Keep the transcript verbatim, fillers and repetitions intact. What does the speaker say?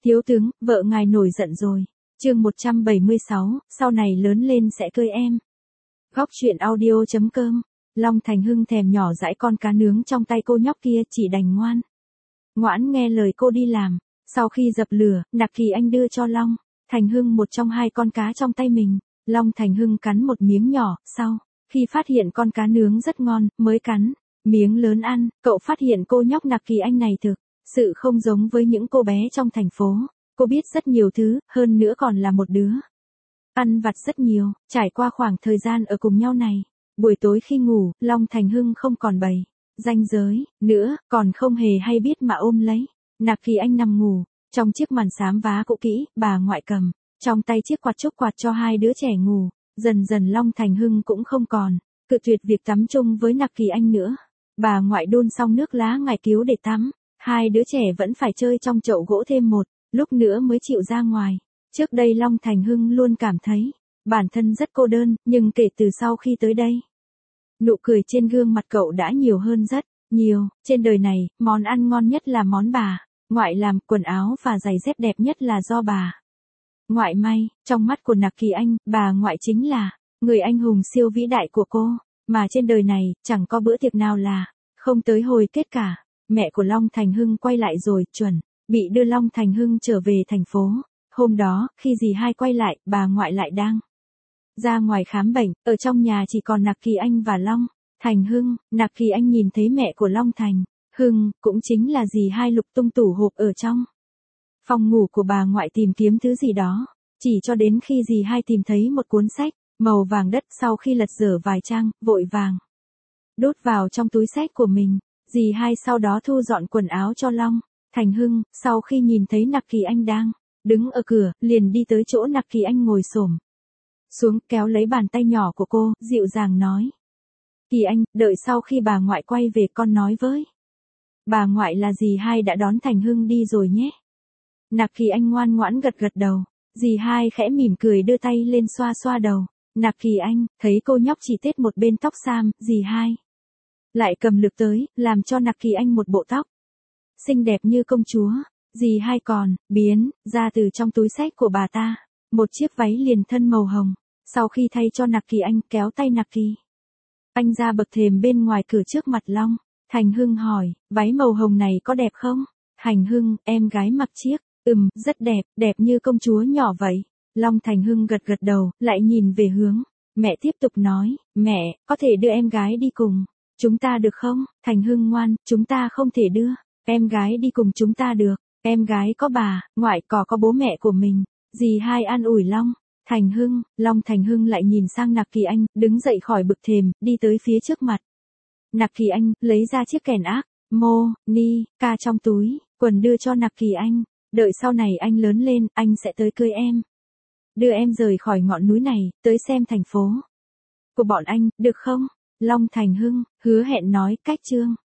Thiếu tướng, vợ ngài nổi giận rồi. Chương một trăm bảy mươi sáu, sau này lớn lên sẽ cưới em. Góc truyện audio chấm com. Long Thành Hưng thèm nhỏ dãi con cá nướng trong tay cô nhóc kia, chỉ đành ngoan ngoãn nghe lời cô đi làm. Sau khi dập lửa, Nặc Kỳ Anh đưa cho Long Thành Hưng một trong hai con cá trong tay mình. Long Thành Hưng cắn một miếng nhỏ, sau khi phát hiện con cá nướng rất ngon, mới cắn miếng lớn ăn. Cậu phát hiện cô nhóc Nặc Kỳ Anh này thực sự không giống với những cô bé trong thành phố. Cô biết rất nhiều thứ, hơn nữa còn là một đứa ăn vặt rất nhiều. Trải qua khoảng thời gian ở cùng nhau này, buổi tối khi ngủ, Long Thành Hưng không còn bày ranh giới nữa, còn không hề hay biết mà ôm lấy Nặc Kỳ Anh nằm ngủ. Trong chiếc màn xám vá cũ kỹ, bà ngoại cầm trong tay chiếc quạt chúc quạt cho hai đứa trẻ ngủ. Dần dần Long Thành Hưng cũng không còn cự tuyệt việc tắm chung với Nặc Kỳ Anh nữa. Bà ngoại đun xong nước lá ngải cứu để tắm, hai đứa trẻ vẫn phải chơi trong chậu gỗ thêm một lúc nữa mới chịu ra ngoài. Trước đây Long Thành Hưng luôn cảm thấy bản thân rất cô đơn, nhưng kể từ sau khi tới đây, nụ cười trên gương mặt cậu đã nhiều hơn rất nhiều. Trên đời này, món ăn ngon nhất là món bà ngoại làm, quần áo và giày dép đẹp nhất là do bà ngoại may. Trong mắt của Nặc Kỳ Anh, bà ngoại chính là người anh hùng siêu vĩ đại của cô, mà trên đời này, chẳng có bữa tiệc nào là không tới hồi kết cả. Mẹ của Long Thành Hưng quay lại rồi, chuẩn bị đưa Long Thành Hưng trở về thành phố. Hôm đó, khi dì hai quay lại, bà ngoại lại đang ra ngoài khám bệnh, ở trong nhà chỉ còn Nặc Kỳ Anh và Long Thành Hưng. Nặc Kỳ Anh nhìn thấy mẹ của Long Thành Hưng, cũng chính là dì hai, lục tung tủ hộp ở trong phòng ngủ của bà ngoại tìm kiếm thứ gì đó, chỉ cho đến khi dì hai tìm thấy một cuốn sách màu vàng đất. Sau khi lật dở vài trang, vội vàng đút vào trong túi sách của mình. Dì hai sau đó thu dọn quần áo cho Long Thành Hưng. Sau khi nhìn thấy Nặc Kỳ Anh đang đứng ở cửa, liền đi tới chỗ Nặc Kỳ Anh ngồi xổm xuống, kéo lấy bàn tay nhỏ của cô, dịu dàng nói: Kỳ Anh, đợi sau khi bà ngoại quay về con nói với bà ngoại là dì hai đã đón Thành Hưng đi rồi nhé. Nặc Kỳ Anh ngoan ngoãn gật gật đầu. Dì hai khẽ mỉm cười đưa tay lên xoa xoa đầu Nặc Kỳ Anh. Thấy cô nhóc chỉ tết một bên tóc xám, dì hai lại cầm lược tới, làm cho Nặc Kỳ Anh một bộ tóc xinh đẹp như công chúa. Dì hai còn biến ra từ trong túi sách của bà ta một chiếc váy liền thân màu hồng. Sau khi thay cho Nặc Kỳ Anh, kéo tay Nặc Kỳ Anh ra bậc thềm bên ngoài cửa trước mặt Long Thành Hưng hỏi: váy màu hồng này có đẹp không? Thành Hưng, em gái mặc chiếc, ừm, rất đẹp, đẹp như công chúa nhỏ vậy. Long Thành Hưng gật gật đầu, lại nhìn về hướng mẹ tiếp tục nói: mẹ, có thể đưa em gái đi cùng chúng ta được không? Thành Hưng ngoan, chúng ta không thể đưa em gái đi cùng chúng ta được. Em gái có bà ngoại, có có bố mẹ của mình. Dì hai an ủi Long Thành Hưng. Long Thành Hưng lại nhìn sang Nặc Kỳ Anh, đứng dậy khỏi bậc thềm, đi tới phía trước mặt Nặc Kỳ Anh, lấy ra chiếc kèn ác mô ni ca trong túi quần đưa cho Nặc Kỳ Anh. Đợi sau này anh lớn lên, anh sẽ tới cưới em, đưa em rời khỏi ngọn núi này, tới xem thành phố của bọn anh, được không? Long Thành Hưng hứa hẹn nói. Cách chương